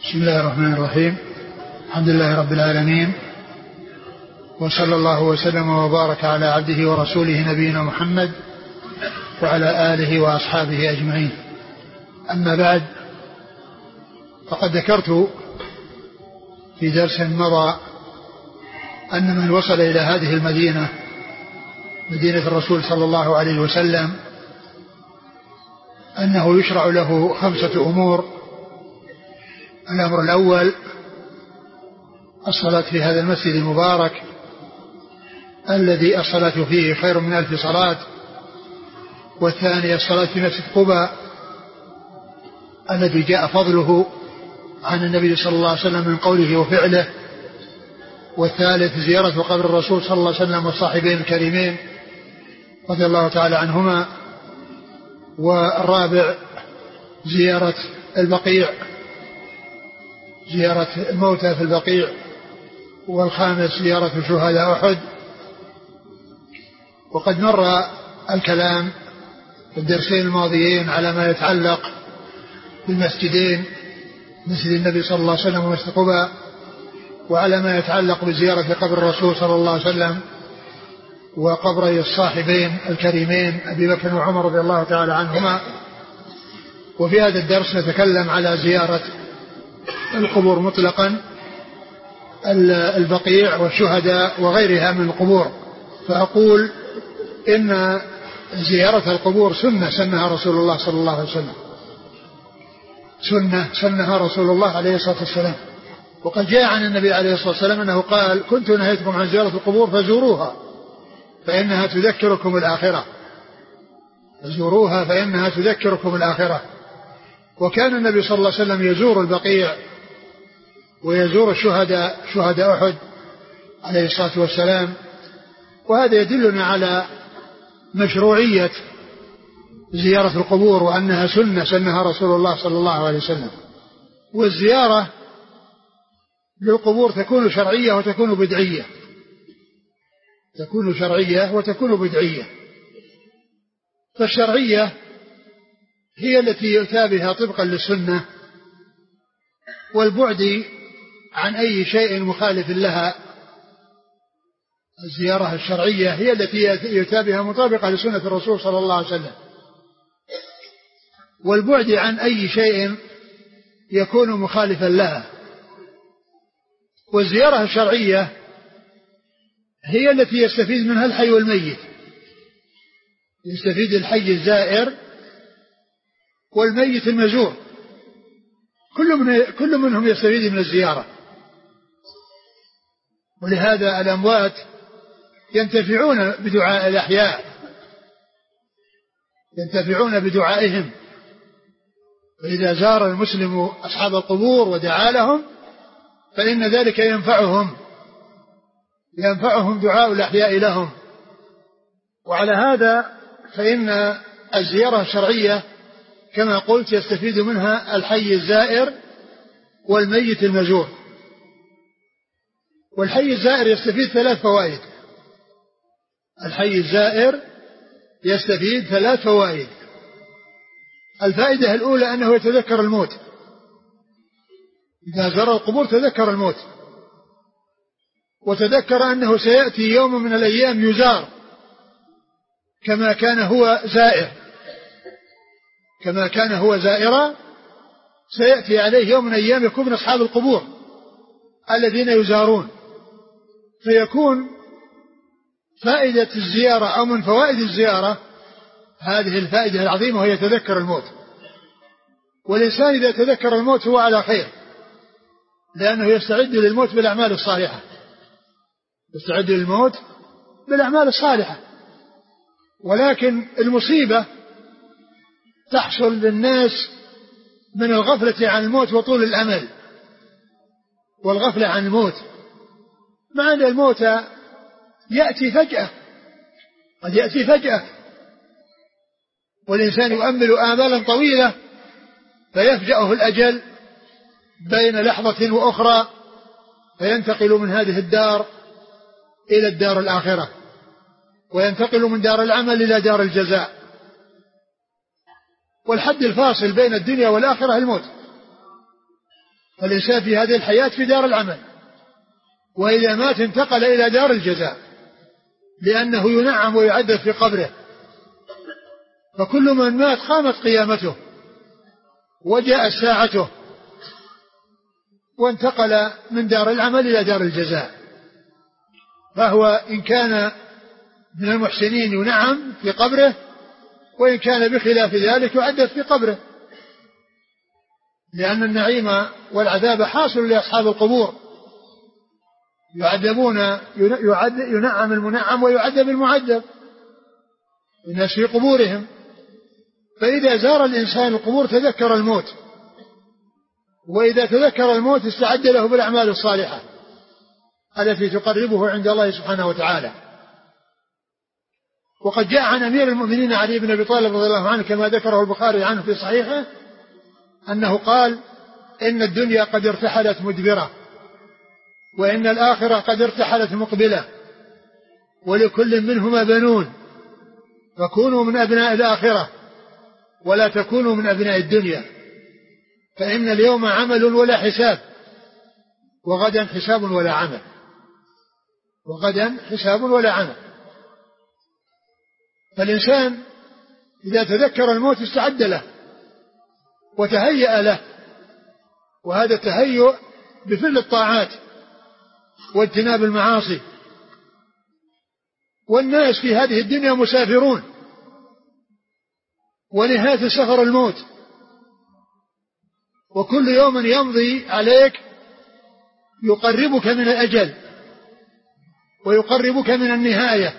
بسم الله الرحمن الرحيم. الحمد لله رب العالمين، وصلى الله وسلم وبارك على عبده ورسوله نبينا محمد وعلى آله وأصحابه أجمعين. أما بعد، فقد ذكرت في درس مضى أن من وصل إلى هذه المدينة، مدينة الرسول صلى الله عليه وسلم، أنه يشرع له 5 أمور. الأمر الأول الصلاة في هذا المسجد المبارك الذي الصلاة فيه خير من 1000 صلاة. والثاني الصلاة في مسجد قباء الذي جاء فضله عن النبي صلى الله عليه وسلم من قوله وفعله. والثالث زيارة قبر الرسول صلى الله عليه وسلم والصاحبين الكريمين رضي الله تعالى عنهما. والرابع زيارة البقيع، زيارة الموتى في البقيع. والخامس زيارة شهداء أحد. وقد مر الكلام في الدرسين الماضيين على ما يتعلق بالمسجدين، مسجد النبي صلى الله عليه وسلم ومسجد قباء، وعلى ما يتعلق بزيارة قبر الرسول صلى الله عليه وسلم وقبري الصاحبين الكريمين أبي بكر وعمر رضي الله تعالى عنهما. وفي هذا الدرس نتكلم على زيارة القبور مطلقا، البقيع والشهداء وغيرها من القبور. فأقول إن زيارة القبور سنة سنها رسول الله صلى الله عليه وسلم، سنة سنها رسول الله عليه الصلاة والسلام. وقد جاء عن النبي عليه الصلاة والسلام أنه قال: كنت نهيتكم عن زيارة القبور فزوروها فإنها تذكركم الآخرة، فزوروها فإنها تذكركم الآخرة. وكان النبي صلى الله عليه وسلم يزور البقيع ويزور الشهداء، شهداء أحد عليه الصلاة والسلام. وهذا يدلنا على مشروعية زيارة القبور، وأنها سنة سنها رسول الله صلى الله عليه وسلم. والزيارة للقبور تكون شرعية وتكون بدعية، تكون شرعية وتكون بدعية. فالشرعية هي التي يؤتى بها طبقا للسنة، والبعد عن أي شيء مخالف لها. الزيارة الشرعية هي التي يؤتى بها مطابقة لسنة الرسول صلى الله عليه وسلم، والبعد عن أي شيء يكون مخالفا لها. والزيارة الشرعية هي التي يستفيد منها الحي والميت، يستفيد الحي الزائر والميت المزور، كل منهم يستفيد من الزيارة. ولهذا الأموات ينتفعون بدعاء الأحياء، ينتفعون بدعائهم. فإذا زار المسلم أصحاب القبور ودعا لهم فإن ذلك ينفعهم دعاء الأحياء لهم. وعلى هذا فإن الزيارة الشرعية كما قلت يستفيد منها الحي الزائر والميت المزور. والحي الزائر يستفيد 3 فوائد. الحي الزائر يستفيد 3 فوائد. الفائدة الأولى أنه يتذكر الموت، إذا زار القبور تذكر الموت، وتذكر أنه سيأتي يوم من الأيام يزار كما كان هو زائر، كما كان هو زائرا سيأتي عليه يوم من الأيام يكون من أصحاب القبور الذين يزارون. فيكون فائدة الزيارة أو من فوائد الزيارة هذه الفائدة العظيمة، وهي يتذكر الموت. والإنسان إذا تذكر الموت هو على خير، لأنه يستعد للموت بالأعمال الصالحة، يستعد للموت بالأعمال الصالحة. ولكن المصيبة تحصل للناس من الغفلة عن الموت وطول الأمل والغفلة عن الموت، مع أن الموت يأتي فجأة، قد يأتي فجأة، والإنسان يؤمل آمالا طويلة فيفجأه الأجل بين لحظة وأخرى، فينتقل من هذه الدار إلى الدار الآخرة، وينتقل من دار العمل إلى دار الجزاء. والحد الفاصل بين الدنيا والآخرة الموت. فالإنسان في هذه الحياة في دار العمل، وإذا مات انتقل إلى دار الجزاء، لأنه ينعم ويعذب في قبره. فكل من مات قامت قيامته وجاءت ساعته، وانتقل من دار العمل إلى دار الجزاء. فهو إن كان من المحسنين ينعم في قبره، وإن كان بخلاف ذلك يعذب في قبره، لأن النعيم والعذاب حاصل لأصحاب القبور، ينعم المنعم ويعذب المعذب الناس في قبورهم. فإذا زار الإنسان القبور تذكر الموت، وإذا تذكر الموت استعد له بالأعمال الصالحة التي تقربه عند الله سبحانه وتعالى. وقد جاء عن أمير المؤمنين علي بن أبي طالب رضي الله عنه كما ذكره البخاري عنه في صحيحه أنه قال: إن الدنيا قد ارتحلت مدبرة، وإن الآخرة قد ارتحلت مقبلة، ولكل منهما بنون، فكونوا من أبناء الآخرة ولا تكونوا من أبناء الدنيا، فإن اليوم عمل ولا حساب، وغدا حساب ولا عمل، وغدا حساب ولا عمل. فالإنسان إذا تذكر الموت استعد له وتهيأ له، وهذا التهيؤ بفعل الطاعات واجتناب المعاصي. والناس في هذه الدنيا مسافرون، ونهاية السفر الموت، وكل يوم يمضي عليك يقربك من الأجل ويقربك من النهاية،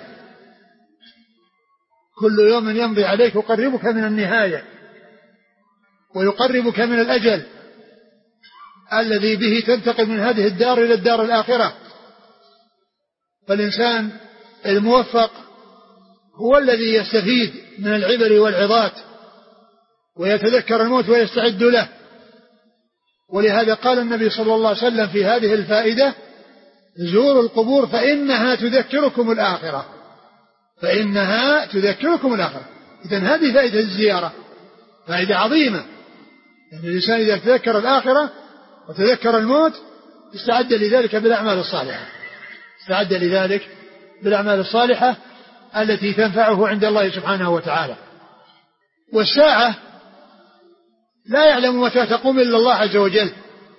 كل يوم يمضي عليك يقربك من النهاية ويقربك من الأجل الذي به تنتقل من هذه الدار إلى الدار الآخرة. فالإنسان الموفق هو الذي يستفيد من العبر والعظات ويتذكر الموت ويستعد له. ولهذا قال النبي صلى الله عليه وسلم في هذه الفائدة: زوروا القبور فإنها تذكركم الآخرة، فإنها تذكركم الآخرة. إذن هذه فائدة الزيارة، فائدة عظيمة، يعني الإنسان إذا تذكر الآخرة وتذكر الموت استعد لذلك بالأعمال الصالحة، استعد لذلك بالأعمال الصالحة التي تنفعه عند الله سبحانه وتعالى. والساعة لا يعلم متى تقوم إلا الله عز وجل،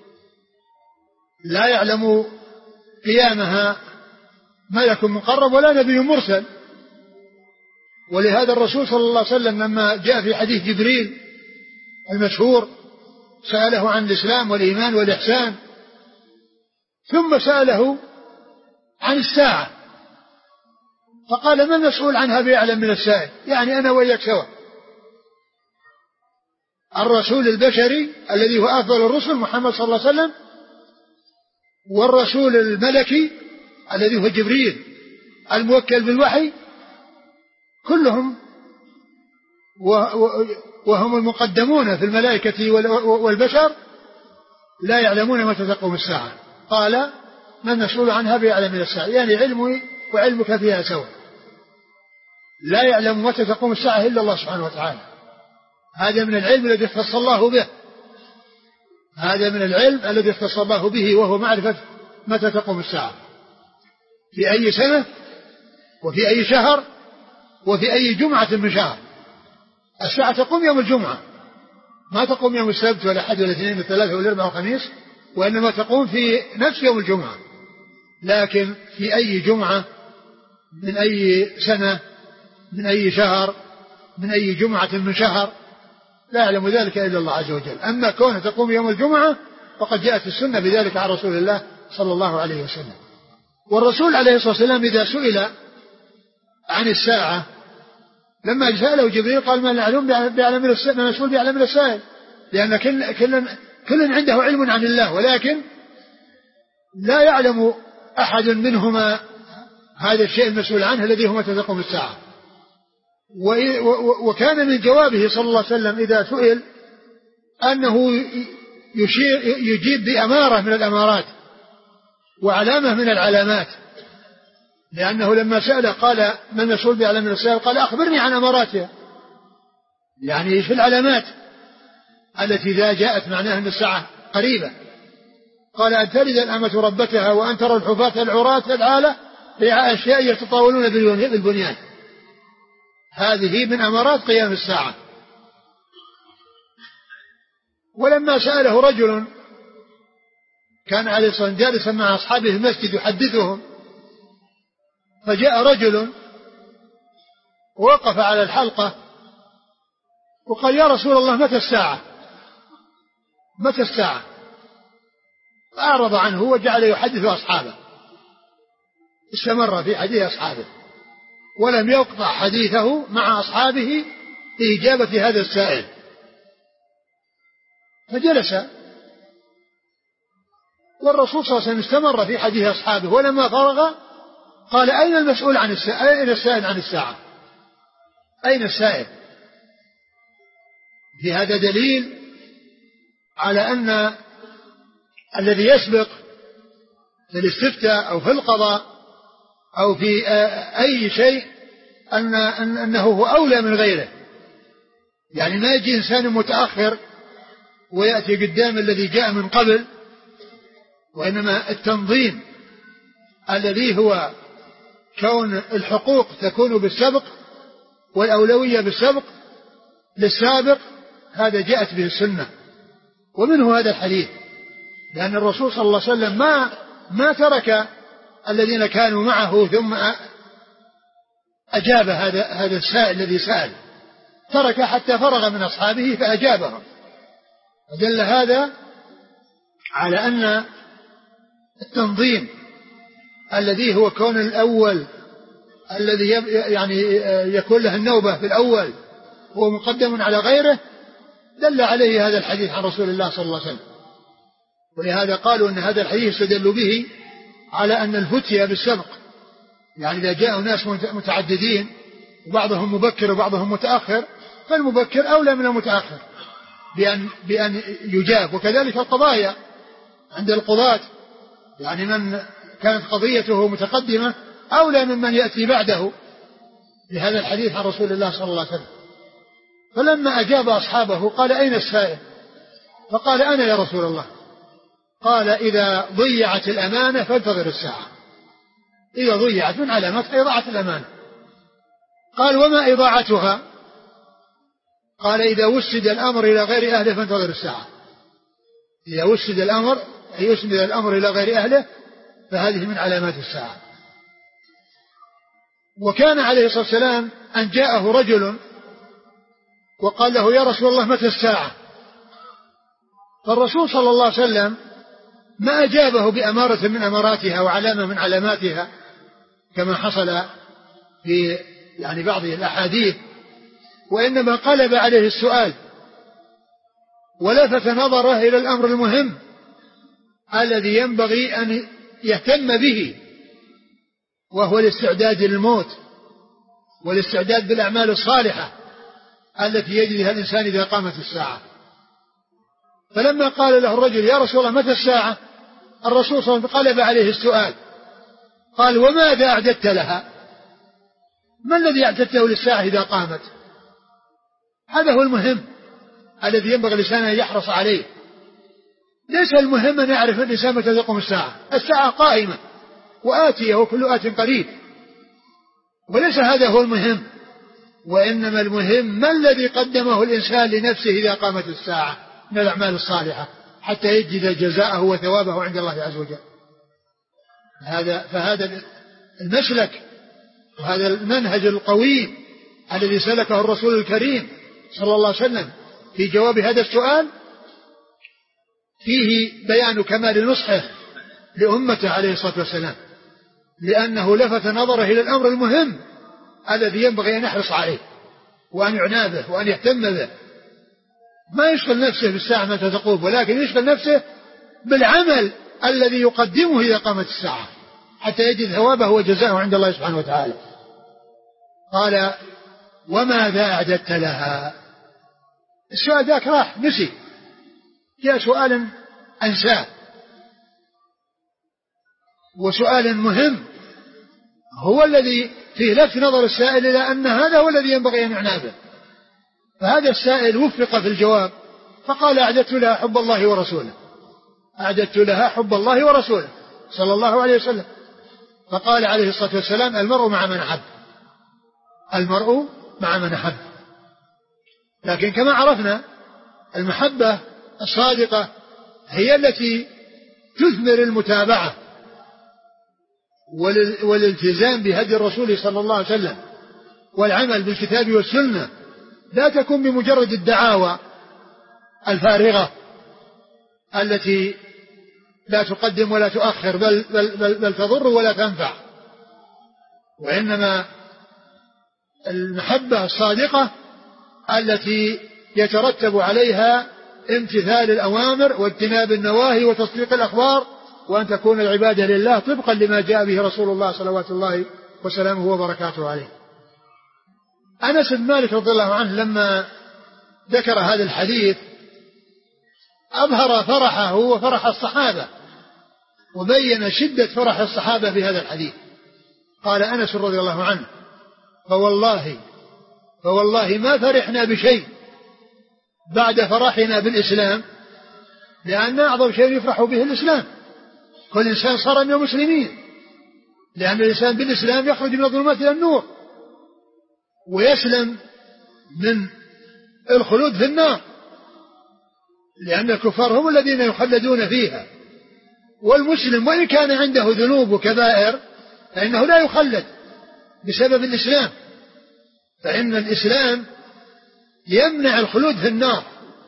لا يعلم قيامها ملك مقرب ولا نبي مرسل. ولهذا الرسول صلى الله عليه وسلم لما جاء في حديث جبريل المشهور سأله عن الإسلام والإيمان والإحسان، ثم سأله عن الساعة، فقال: ما المسؤول عنها بأعلم من السائل؟ يعني أنا وإياك سوا. الرسول البشري الذي هو أفضل الرسل محمد صلى الله عليه وسلم، والرسول الملكي الذي هو جبريل الموكل بالوحي، كلهم وهم المقدمون في الملائكة والبشر لا يعلمون متى تقوم الساعة. قال: من المسؤول عنها بأعلم من الساعة؟ يعني علمي وعلمك فيها سوا، لا يعلم متى تقوم الساعة إلا الله سبحانه وتعالى. هذا من العلم الذي اختص الله به، هذا من العلم الذي اختص الله به، وهو معرفة متى تقوم الساعة، في أي سنة وفي أي شهر وفي أي جمعة من شهر. الساعة تقوم يوم الجمعة، ما تقوم يوم السبت ولا أحد ولا اثنين ولا ثلاثة ولا أربعة وخميس، وإنما تقوم في نفس يوم الجمعة. لكن في أي جمعة من أي سنة من أي شهر من أي جمعة من شهر لا يعلم ذلك إلا الله عز وجل. أما كونها تقوم يوم الجمعة فقد جاءت السنة بذلك عن رسول الله صلى الله عليه وسلم. والرسول عليه الصلاة والسلام إذا سئل عن الساعة لما سأله جبريل قال: ما نعلم بيعلم المسؤول بيعلم السائل، لأن كل عنده علم عن الله، ولكن لا يعلم أحد منهما هذا الشيء المسؤول عنه الذي هو متى تقوم الساعة. وكان من جوابه صلى الله عليه وسلم إذا سئل أنه يجيب بأمارة من الأمارات وعلامة من العلامات، لأنه لما سأل قال: من المسؤول بأعلم من السائل؟ قال: أخبرني عن أماراتها، يعني في العلامات التي إذا جاءت معناها أن الساعة قريبة. قال أن تلد الأمة ربتها وأن ترى الحفاة العراة العالة رعاء أشياء يتطاولون بالبنيان. هذه من أمارات قيام الساعة. ولما سأله رجل كان عليه الصلاة والسلام جالسا مع أصحابه في المسجد يحدثهم، فجاء رجل ووقف على الحلقة وقال: يا رسول الله متى الساعة؟ متى الساعة؟ فأعرض عنه وجعل يحدث أصحابه، استمر في حديث أصحابه ولم يقطع حديثه مع أصحابه في إجابة هذا السائل. فجلس والرسول صلى الله عليه وسلم استمر في حديث أصحابه، ولما فرغ قال: أين المسؤول عن الساعة؟ أين السائل عن الساعة؟ أين السائل؟ في هذا دليل على أن الذي يسبق في الاستفتاء أو في القضاء أو في أي شيء أنه هو أولى من غيره. يعني ما يجي إنسان متأخر ويأتي قدام الذي جاء من قبل، وإنما التنظيم الذي هو كون الحقوق تكون بالسبق والأولوية بالسبق للسابق، هذا جاءت به السنة. ومنه هذا الحديث، لأن الرسول صلى الله عليه وسلم ما ترك الذين كانوا معه ثم أجاب هذا السائل الذي سأل، ترك حتى فرغ من أصحابه فأجابهم. ودل هذا على أن التنظيم الذي هو كون الأول الذي يعني يكون له النوبة في الأول هو مقدم على غيره، دل عليه هذا الحديث عن رسول الله صلى الله عليه وسلم. ولهذا قالوا أن هذا الحديث استدلوا به على أن الفتية بالسبق، يعني إذا جاء ناس متعددين وبعضهم مبكر وبعضهم متأخر، فالمبكر أولى من المتأخر بأن يجاب. وكذلك القضايا عند القضاة، يعني من كانت قضيته متقدمة أولى ممن يأتي بعده، لهذا الحديث عن رسول الله صلى الله عليه وسلم. فلما أجاب أصحابه قال: أين السائل؟ فقال: أنا يا رسول الله. قال: إذا ضيعت الأمانة فانتظر الساعة. إذا ضيعت من علامات إضاعة الأمانة. قال: وما إضاعتها؟ قال: إذا وسد الأمر إلى غير أهله فانتظر الساعة. إذا وسد الأمر أي يسند الأمر إلى غير أهله فهذه من علامات الساعة. وكان عليه الصلاة والسلام أن جاءه رجل وقال له: يا رسول الله متى الساعة؟ فالرسول صلى الله عليه وسلم ما أجابه بأمارة من أماراتها وعلامة من علاماتها كما حصل في يعني بعض الأحاديث، وإنما قلب عليه السؤال ولفت نظره إلى الأمر المهم الذي ينبغي أن يهتم به، وهو الاستعداد للموت والاستعداد بالأعمال الصالحة التي يجريها الإنسان إذا قامت الساعة. فلما قال له الرجل: يا رسول الله متى الساعة؟ الرسول صلى الله عليه وسلم قلب عليه السؤال، قال: وماذا أعددت لها؟ ما الذي أعددته للساعة إذا قامت؟ هذا هو المهم الذي ينبغي الإنسان أن يحرص عليه. ليس المهم أن يعرف الإنسان متى تقوم الساعة. الساعة قائمة وآتية وكل آت قريب، وليس هذا هو المهم، وإنما المهم ما الذي قدمه الإنسان لنفسه إذا قامت الساعة من الأعمال الصالحة حتى يجد جزاءه وثوابه عند الله عز وجل. فهذا المسلك وهذا المنهج القويم الذي سلكه الرسول الكريم صلى الله عليه وسلم في جواب هذا السؤال فيه بيان كمال نصحه لأمته عليه الصلاة والسلام، لأنه لفت نظره إلى الأمر المهم الذي ينبغي أن يحرص عليه وأن يعنى به وأن يهتم به. ما يشغل نفسه بالساعة متى تقوم، ولكن يشغل نفسه بالعمل الذي يقدمه إذا قامت الساعة حتى يجد ثوابه وجزاءه عند الله سبحانه وتعالى. قال: وماذا أعددت لها؟ السؤال ذاك راح نسي، جاء سؤال أنساه، وسؤال مهم هو الذي فيه لفت نظر السائل إلى أن هذا هو الذي ينبغي أن يعنى به. فهذا السائل وفق في الجواب فقال: أعددت لها حب الله ورسوله. أعددت لها حب الله ورسوله صلى الله عليه وسلم. فقال عليه الصلاة والسلام: المرء مع من أحب، المرء مع من أحب. لكن كما عرفنا المحبة الصادقة هي التي تثمر المتابعة والالتزام بهدي الرسول صلى الله عليه وسلم والعمل بالكتاب والسنة، لا تكون بمجرد الدعاوى الفارغة التي لا تقدم ولا تؤخر بل تضر ولا تنفع. وإنما المحبة الصادقة التي يترتب عليها امتثال الأوامر واجتناب النواهي وتصديق الأخبار، وأن تكون العبادة لله طبقا لما جاء به رسول الله صلوات الله وسلامه وبركاته عليه. أنس بن مالك رضي الله عنه لما ذكر هذا الحديث أظهر فرحه وفرح الصحابة، وبين شدة فرح الصحابة بهذا الحديث. قال أنس رضي الله عنه: فوالله ما فرحنا بشيء بعد فرحنا بالإسلام، لأن أعظم شيء يفرح به الإسلام. كل إنسان صار من المسلمين، لأن الإنسان بالإسلام يخرج من الظلمات إلى النور ويسلم من الخلود في النار، لأن الكفار هم الذين يخلدون فيها. والمسلم وإن كان عنده ذنوب وكبائر فإنه لا يخلد بسبب الإسلام، فإن الإسلام يمنع الخلود في النار،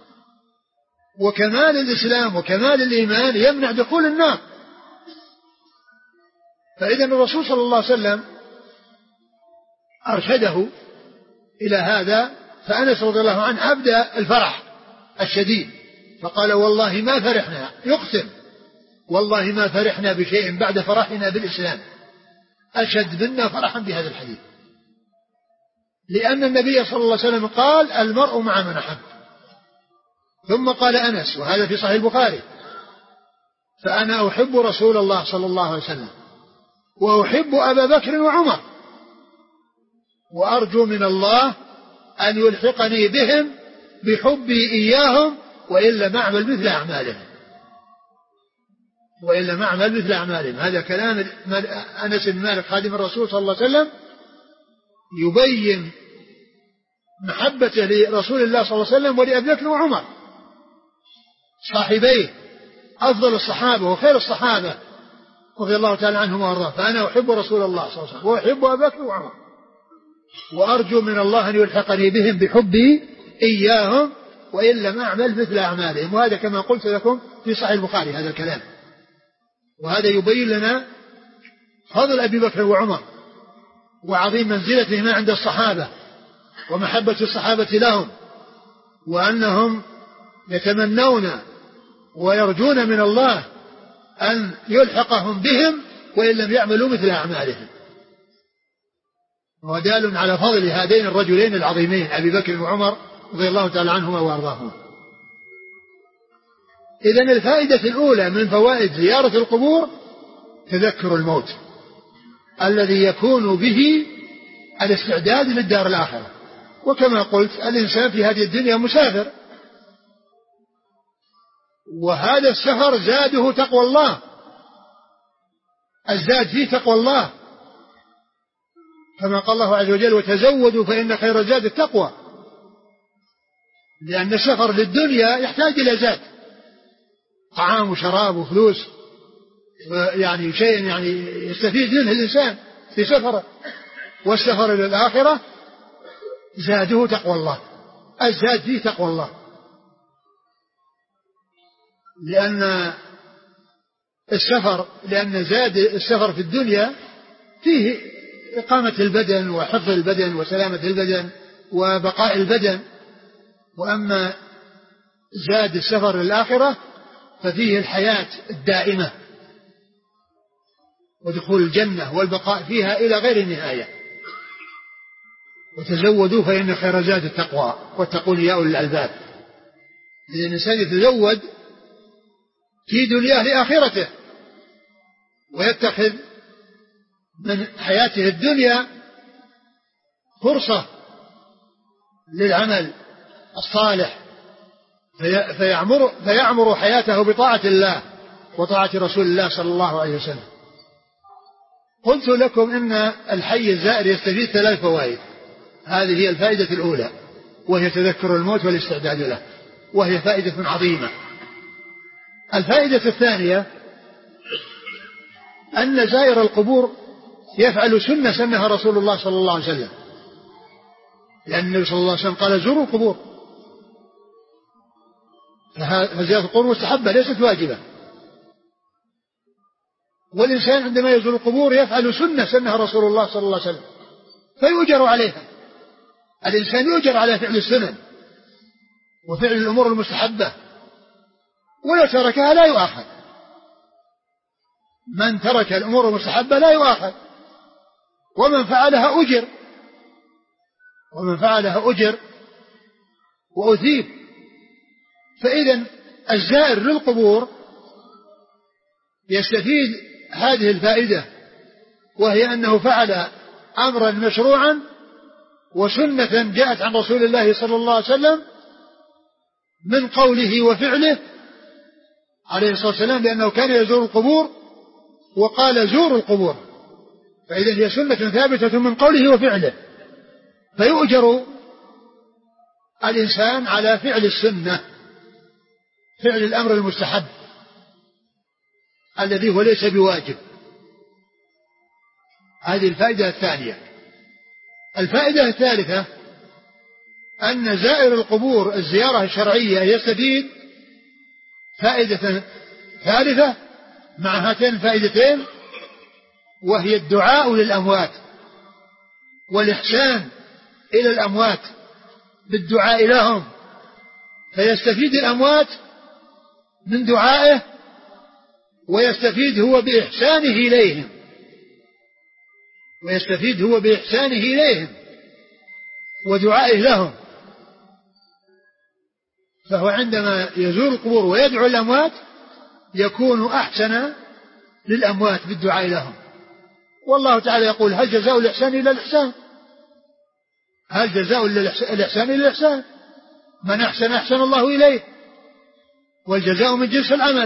وكمال الإسلام وكمال الإيمان يمنع دخول النار. فإذا الرسول صلى الله عليه وسلم أرشده إلى هذا، فأنس رضي الله عنه أبدى الفرح الشديد فقال: والله ما فرحنا، يقسم: والله ما فرحنا بشيء بعد فرحنا بالإسلام أشد منا فرحا بهذا الحديث، لأن النبي صلى الله عليه وسلم قال: المرء مع من أحب. ثم قال أنس، وهذا في صحيح البخاري: فأنا أحب رسول الله صلى الله عليه وسلم، وأحب أبا بكر وعمر، وأرجو من الله أن يلحقني بهم بحبي إياهم، وإلا ما أعمل مثل أعمالهم. هذا كلام أنس بن مالك خادم الرسول صلى الله عليه وسلم، يبين محبته لرسول الله صلى الله عليه وسلم ولأبي بكر وعمر صاحبيه أفضل الصحابة وخير الصحابة رضي الله تعالى عنهم وأرضاهم. فأنا أحب رسول الله صلى الله عليه وسلم وأحب أبي بكر وعمر، وأرجو من الله أن يلحقني بهم بحبي إياهم، وإن لم أعمل مثل أعمالهم. وهذا كما قلت لكم في صحيح البخاري هذا الكلام. وهذا يبين لنا فضل أبي بكر وعمر وعظيم منزلتهما عند الصحابة ومحبة الصحابة لهم، وأنهم يتمنون ويرجون من الله أن يلحقهم بهم وإن لم يعملوا مثل أعمالهم. ودال على فضل هذين الرجلين العظيمين أبي بكر وعمر رضي الله تعالى عنهما وأرضاهما. إذن الفائدة الأولى من فوائد زيارة القبور تذكر الموت الذي يكون به الاستعداد للدار الآخرة. وكما قلت الإنسان في هذه الدنيا مسافر، وهذا السفر زاده تقوى الله، الزاد فيه تقوى الله، كما قال الله عز وجل: وتزودوا فإن خير الزاد التقوى. لأن السفر للدنيا يحتاج إلى زاد، طعام وشراب وفلوس، يعني شيء يعني يستفيد منه الإنسان في سفره. والسفر إلى الآخرة زاده تقوى الله، الزاد فيه تقوى الله، لأن زاد السفر في الدنيا فيه إقامة البدن وحفظ البدن وسلامة البدن وبقاء البدن، وأما زاد السفر للآخرة ففيه الحياة الدائمة ودخول الجنة والبقاء فيها إلى غير نهاية. وتزودوا فإن خير زاد التقوى واتقون يا أولي الألباب. إذا الإنسان يتزود في دنياه لآخرته، ويتخذ من حياته الدنيا فرصة للعمل الصالح، فيعمر حياته بطاعة الله وطاعة رسول الله صلى الله عليه وسلم. قلت لكم إن الحي الزائر يستفيد 3 فوائد. هذه هي الفائدة الأولى، وهي تذكر الموت والاستعداد له، وهي فائدة عظيمة. الفائدة الثانية أن زائر القبور يفعل سنة سنها رسول الله صلى الله عليه وسلم، لأن النبي صلى الله عليه وسلم قال زوروا القبور، فزيارة القبور مستحبة ليست واجبة. والإنسان عندما يزور القبور يفعل سنة سنها رسول الله صلى الله عليه وسلم فيؤجر عليها. الإنسان يؤجر على فعل السنن وفعل الأمور المستحبة، ولو تركها لا يؤاخذ. من ترك الأمور المستحبة لا يؤاخذ، ومن فعلها أجر، وأثيب. فإذا الزائر للقبور يستفيد هذه الفائدة، وهي أنه فعل أمرا مشروعا وسنة جاءت عن رسول الله صلى الله عليه وسلم من قوله وفعله عليه الصلاة والسلام، لأنه كان يزور القبور وقال زوروا القبور، فإذا هي سنة ثابتة من قوله وفعله، فيؤجر الإنسان على فعل السنة، فعل الأمر المستحب الذي هو ليس بواجب. هذه الفائدة الثانية. الفائدة الثالثة أن زائر القبور الزيارة الشرعية يستفيد فائدة ثالثة مع هاتين الفائدتين، وهي الدعاء للأموات والإحسان إلى الأموات بالدعاء لهم، فيستفيد الأموات من دعائه، ويستفيد هو بإحسانه إليهم ودعائه لهم. فهو عندما يزور القبور ويدعو الأموات يكون أحسن للأموات بالدعاء لهم. والله تعالى يقول هل جزاء الإحسان إلا الإحسان، هل جزاء الإحسان إلا الإحسان، من أحسن أحسن الله إليه، والجزاء من جنس العمل.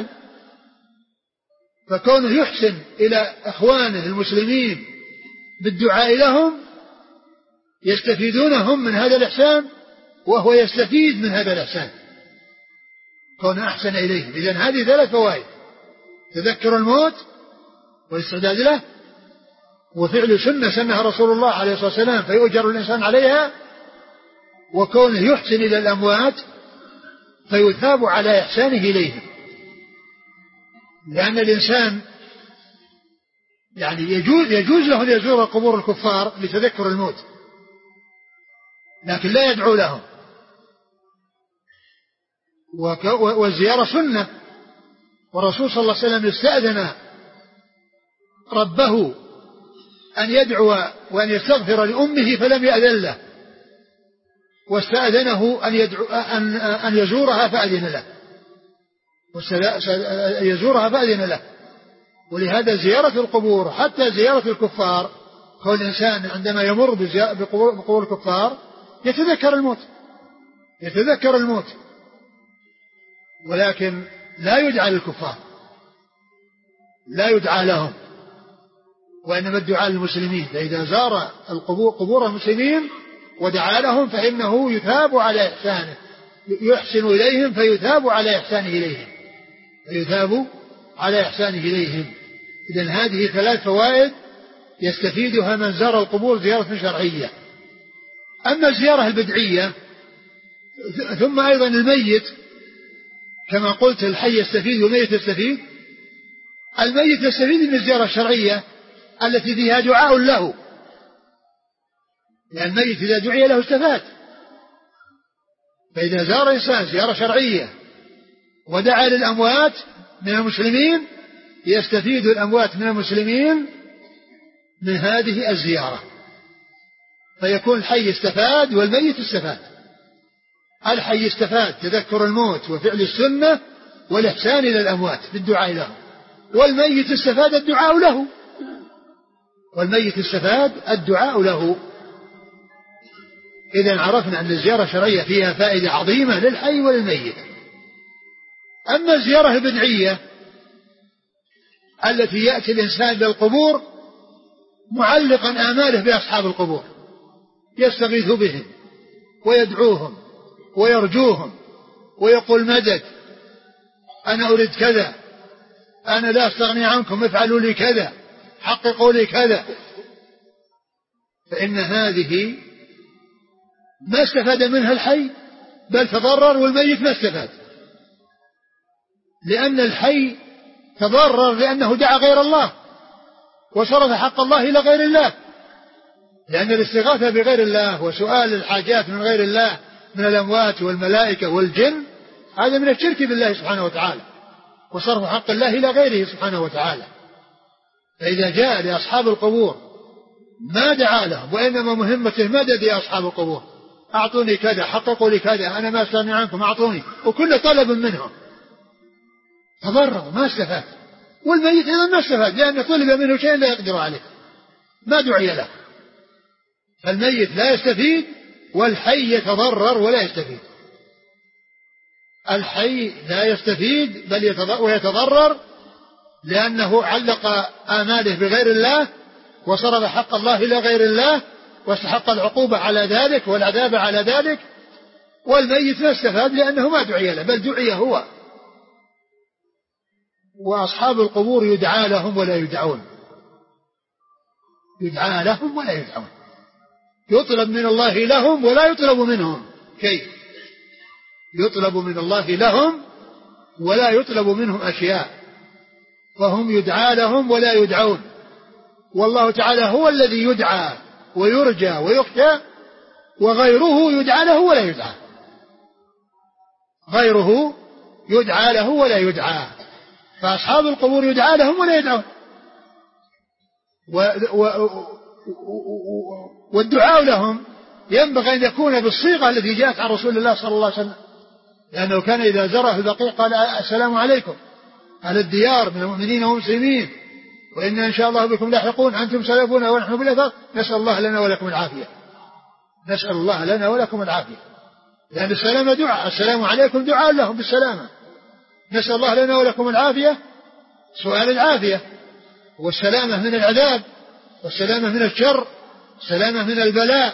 فكونه يحسن إلى أخوانه المسلمين بالدعاء لهم يستفيدون هم من هذا الإحسان، وهو يستفيد من هذا الإحسان كونه أحسن إليهم. إذن هذه 3 فوائد: تذكر الموت والاستعداد له، وفعل سنة سنها رسول الله عليه الصلاة والسلام فيؤجر الإنسان عليها، وكونه يحسن إلى الأموات فيثاب على إحسانه إليهم. لأن الإنسان يعني يجوز له أن يزور قبور الكفار لتذكر الموت، لكن لا يدعو لهم. والزيارة سنة، والرسول صلى الله عليه وسلم استأذن ربه أن يدعو وأن يستغفر لأمه فلم يأذن له، واستأذنه أن يزورها فأذن له. ولهذا زيارة القبور حتى زيارة الكفار، كل الإنسان عندما يمر بقبور الكفار يتذكر الموت، ولكن لا يدعى للكفار، لا يدعى لهم، وإنما الدعاء للمسلمين. فإذا زار قبور المسلمين ودعا لهم فإنه يثاب على إحسانه، يحسن إليهم فيثاب على إحسانه إليهم. إذن هذه 3 فوائد يستفيدها من زار القبور زيارة شرعية. أما الزيارة البدعية، ثم أيضا الميت كما قلت الحي يستفيد والميت يستفيد. الميت يستفيد من الزيارة الشرعية التي فيها دعاء له، لأن الميت إذا دعي له استفاد. فإذا زار إنسان زيارة شرعية ودعا للأموات من المسلمين يستفيد الأموات من المسلمين من هذه الزيارة، فيكون الحي استفاد والميت استفاد. الحي استفاد تذكر الموت وفعل السنة والإحسان إلى الأموات بالدعاء له، والميت استفاد الدعاء له. إذن عرفنا أن الزيارة الشرعية فيها فائدة عظيمة للحي وللميت. أما الزيارة البدعية التي يأتي الإنسان للقبور معلقا آماله بأصحاب القبور، يستغيث بهم ويدعوهم ويرجوهم ويقول مدد، أنا أريد كذا، أنا لا أستغني عنكم، افعلوا لي كذا، حققوا لي كذا. فإن هذه ما استفاد منها الحي بل تضرر، والميت ما استفاد، لأن الحي تضرر لأنه دعا غير الله وصرف حق الله إلى غير الله، لأن الاستغاثة بغير الله وسؤال الحاجات من غير الله من الأموات والملائكة والجن هذا من الشرك بالله سبحانه وتعالى، وصرف حق الله إلى غيره سبحانه وتعالى. فإذا جاء لأصحاب القبور ما دعا لهم، وإنما مهمته مدد يا أصحاب القبور، أعطوني كذا، حققوا لي كذا، أنا ما أستغني عنكم، أعطوني، وكل طلب منهم، تضرر ما استفاد. والميت أيضا ما استفاد، لأن طلب منه شيء لا يقدر عليه، ما دعي له. فالميت لا يستفيد والحي يتضرر ولا يستفيد. الحي لا يستفيد بل ويتضرر لأنه علق آماله بغير الله وصرف حق الله إلى غير الله واستحق العقوبة على ذلك والعذاب على ذلك. والميت لا استفاد لأنه ما دعي له بل دعي هو. وأصحاب القبور يدعى لهم ولا يدعون، يدعى لهم ولا يدعون، يطلب من الله لهم ولا يطلب منهم شيء، يطلب من الله لهم ولا يطلب منهم أشياء، فهم يدعى لهم ولا يدعون. والله تعالى هو الذي يدعى ويرجى ويخشى، وغيره يدعى له ولا يدعى، غيره يدعى له ولا يدعى. فأصحاب القبور يدعى لهم ولا يدعون، والدعاء لهم ينبغي أن يكون بالصيغة التي جاءت عن رسول الله صلى الله عليه وسلم، لأنه كان إذا زرع في البقيع قال السلام عليكم أهل الديار من المؤمنين والمسلمين وإنا إن شاء الله بكم لاحقون، أنتم سلفون ونحن بالأثر، نسأل الله لنا ولكم العافية، نسأل الله لنا ولكم العافية، لأن السلام دعاء، السلام عليكم دعاء لهم بالسلامة، نسأل الله لنا ولكم العافية سؤال العافية والسلامة من العذاب والسلامة من الشر، السلامة من البلاء.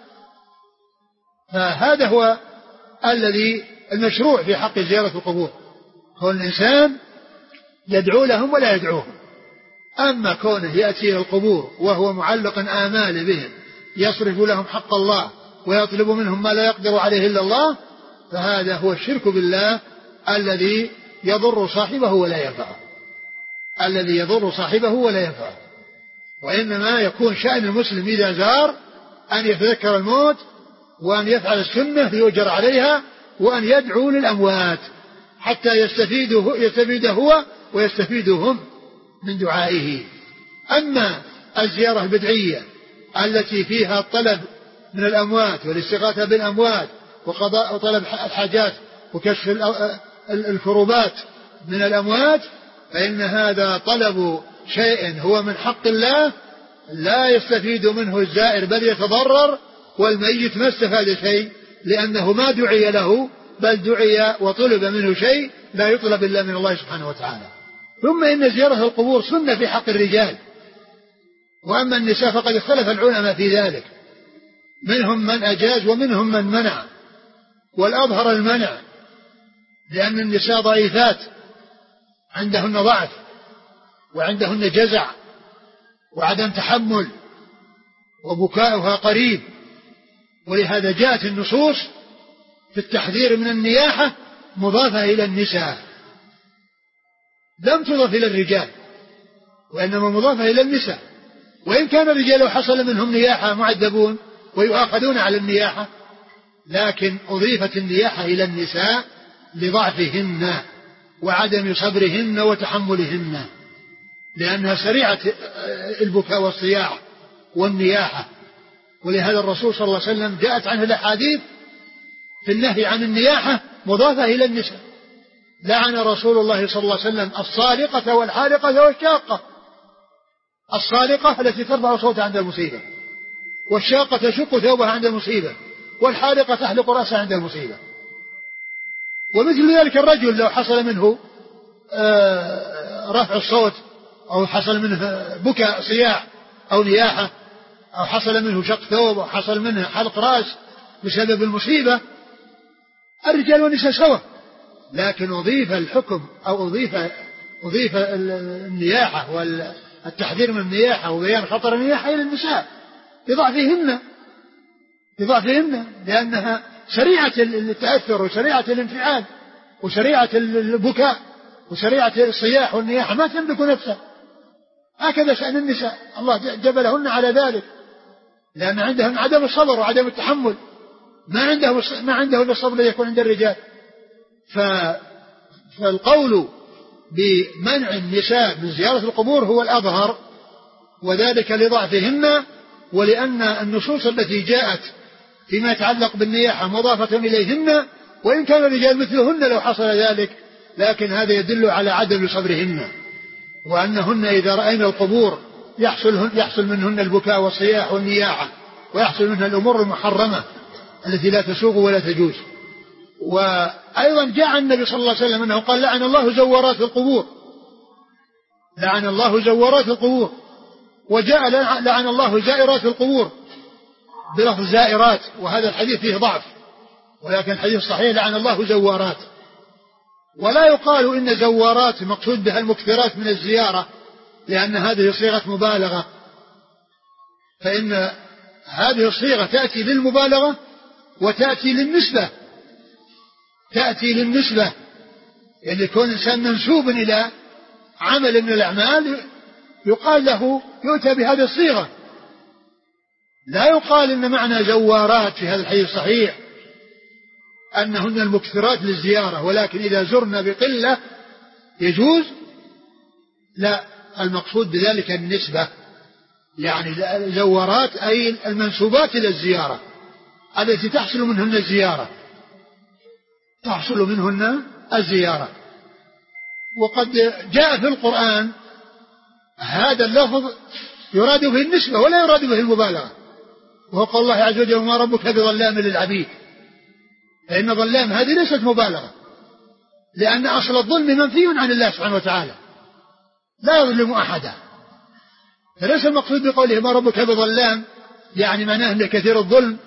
فهذا هو الذي المشروع في حق زيارة القبور، هو الإنسان يدعو لهم ولا يدعوهم. أما كونه يأتي إلى القبور وهو معلق آمال بهم يصرف لهم حق الله ويطلب منهم ما لا يقدر عليه إلا الله، فهذا هو الشرك بالله الذي يضر صاحبه ولا ينفعه، الذي يضر صاحبه ولا ينفعه. وإنما يكون شأن المسلم إذا زار أن يتذكر الموت وأن يفعل السنة ليؤجر عليها، وأن يدعو للأموات حتى يستفيد هو ويستفيدهم من دعائه. أما الزيارة البدعية التي فيها الطلب من الأموات والاستغاثة بالأموات وقضاء وطلب الحاجات وكشف الكروبات من الأموات، فإن هذا طلب شيء هو من حق الله لا يستفيد منه الزائر بل يتضرر، والميت ما استفاد شيء لأنه ما دعي له بل دعي وطلب منه شيء لا يطلب إلا من الله سبحانه وتعالى. ثم إن زيارة القبور سنة في حق الرجال، وأما النساء فقد اختلف العلماء في ذلك، منهم من أجاز ومنهم من منع، والأظهر المنع، لأن النساء ضعيفات عندهن ضعف وعندهن جزع وعدم تحمل وبكاؤها قريب، ولهذا جاءت النصوص في التحذير من النياحة مضافة إلى النساء، لم تضف إلى الرجال وإنما مضافة إلى النساء. وإن كان الرجال لو حصل منهم نياحة معذبون ويؤاخذون على النياحة، لكن أضيفت النياحة إلى النساء لضعفهن وعدم صبرهن وتحملهن، لأنها سريعة البكاء والصياح والنياحة. ولهذا الرسول صلى الله عليه وسلم جاءت عنه الأحاديث في النهي عن النياحة مضافة إلى النساء. لعن رسول الله صلى الله عليه وسلم الصالقة والحالقة والشاقة. الصالقة التي ترفع صوتها عند المصيبة، والشاقة تشق ثوبها عند المصيبة، والحالقة تحلق رأسها عند المصيبة. ومثل ذلك الرجل لو حصل منه رفع الصوت أو حصل منه بكاء صياح أو نياحة، أو حصل منه شق ثوب، أو حصل منه حلق رأس بسبب المصيبة، الرجال والنساء سوا، لكن أضيف الحكم أو أضيف النياحة والتحذير من النياحة وبيان خطر النياحة إلى النساء بضعفهن، لأنها سريعة التأثر وسريعة الانفعال وسريعة البكاء وسريعة الصياح والنياحة، ما تملك نفسها. هكذا شأن النساء، الله جبلهن على ذلك، لأن عندهن عدم الصبر وعدم التحمل، ما عندهن الصبر الذي يكون عند الرجال. فالقول بمنع النساء من زيارة القبور هو الأظهر، وذلك لضعفهن، ولأن النصوص التي جاءت فيما يتعلق بالنياحة مضافة إليهن، وإن كان الرجال مثلهن لو حصل ذلك، لكن هذا يدل على عدم صبرهن، وأنهن إذا رأينا القبور يحصل منهن البكاء والصياح والنياحة، ويحصل منها الأمور المحرمة التي لا تسوغ ولا تجوز. وأيضا جاء النبي صلى الله عليه وسلم أنه قال لعن الله زوارات القبور، لعن الله زوارات القبور، وجاء لعن الله زائرات القبور بلفظ زائرات، وهذا الحديث فيه ضعف، ولكن الحديث الصحيح لعن الله زوارات. ولا يقال إن زوارات مقصود بها المكثرات من الزيارة، لأن هذه صيغة مبالغة، فإن هذه الصيغة تأتي للمبالغة وتأتي للنسبة، يعني يكون إنسان منسوب إلى عمل من الأعمال يقال له يؤتى بهذه الصيغة. لا يقال إن معنى زوارات في هذا الحديث الصحيح أنهن المكثرات للزيارة، ولكن إذا زرنا بقلة يجوز. لا، المقصود بذلك النسبة، يعني زوارات أي المنسوبات إلى الزيارة التي تحصل منهن الزيارة. وقد جاء في القرآن هذا اللفظ يراد به النسبة ولا يراد به المبالغة، وهو قول الله عز وجل وما ربك بظلام للعبيد، فإن ظلام هذه ليست مبالغة، لأن أصل الظلم منفي عن الله سبحانه وتعالى، لا يظلم أحدا، فليس المقصود بقوله ما ربك بظلام يعني معناه أنه كثير الظلم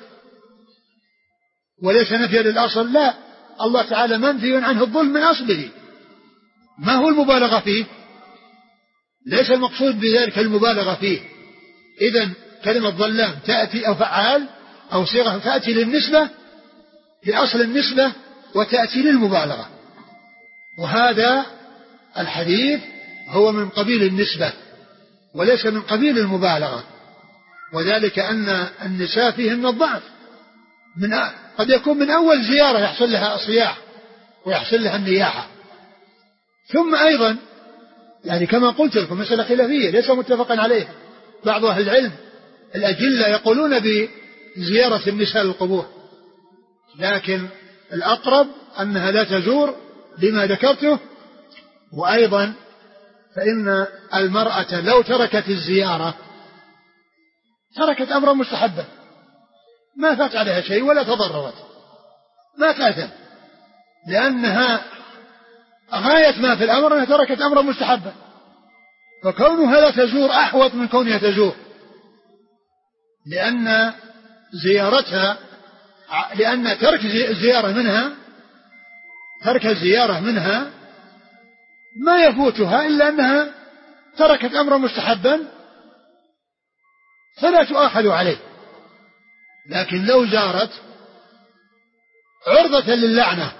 وليس نفيا للأصل، لا، الله تعالى منفي عنه الظلم من أصله، ما هو المبالغة فيه، ليس المقصود بذلك المبالغة فيه. إذن كلمة ظلام تأتي أو فعال أو صيغة تأتي للنسبة لأصل النسبة وتأتي للمبالغة، وهذا الحديث هو من قبيل النسبة وليس من قبيل المبالغة، وذلك أن النساء فيهن الضعف، قد يكون من أول زيارة يحصل لها صياح ويحصل لها النياحة، ثم أيضا يعني كما قلت لكم مسألة خلافية ليس متفقا عليها، بعض أهل العلم الأجلة يقولون بزيارة النساء للقبور، لكن الأقرب أنها لا تزور لما ذكرته. وأيضا فإن المرأة لو تركت الزيارة تركت أمرا مستحبا، ما فات عليها شيء ولا تضررت، ما تأثم، لأنها غاية ما في الأمر أنها تركت أمرا مستحبا، فكونها لا تزور أحوط من كونها تزور، لأن ترك الزيارة منها ما يفوتها إلا أنها تركت أمرا مستحبا فلا تؤاخذ عليه. لكن لو زارت عرضة للعنة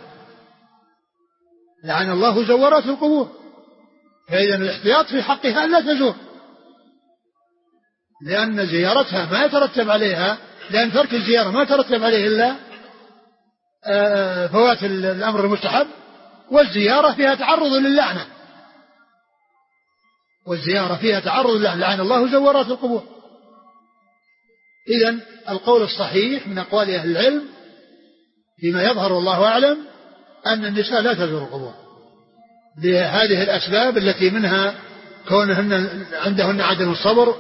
لعن الله زوارات القبور، فإذا الاحتياط في حقها أن لا تزور، لأن زيارتها ما يترتب عليها، لأن ترك الزيارة ما يترتب عليه إلا فوات الأمر المستحب، والزيارة فيها تعرض للعنة، لعن الله زوارات القبور. إذن القول الصحيح من أقوال أهل العلم فيما يظهر والله أعلم أن النساء لا تزور القبور لهذه الأسباب التي منها كونهن عندهن عدم الصبر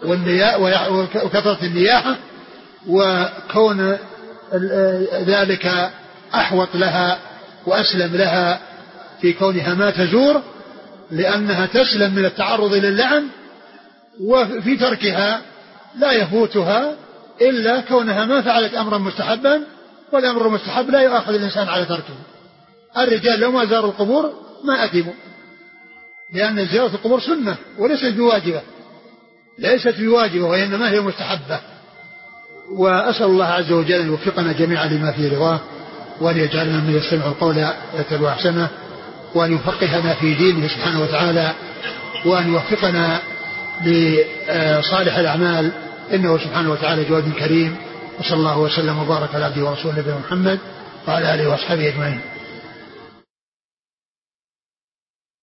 وكثرة النياحة، وكون ذلك أحوط لها وأسلم لها في كونها ما تزور، لأنها تسلم من التعرض للعن، وفي تركها لا يفوتها إلا كونها ما فعلت أمرا مستحبا، والأمر المستحب لا يؤاخذ الإنسان على تركه. الرجال لو ما زاروا القبور ما أثموا، لأن زيارة القبور سنة وليست بواجبة، وإنما هي مستحبة. وأسأل الله عز وجل أن يوفقنا جميعا لما فيه رضاه، وأن يجعلنا من يستمع القول يتبع أحسنه، وأن يفقهنا في دينه سبحانه وتعالى، وأن يوفقنا لصالح الأعمال، إنه سبحانه وتعالى جواد كريم. وصلى الله وسلم وبارك على عبده ورسوله نبينا محمد وعلى آله وأصحابه أجمعين.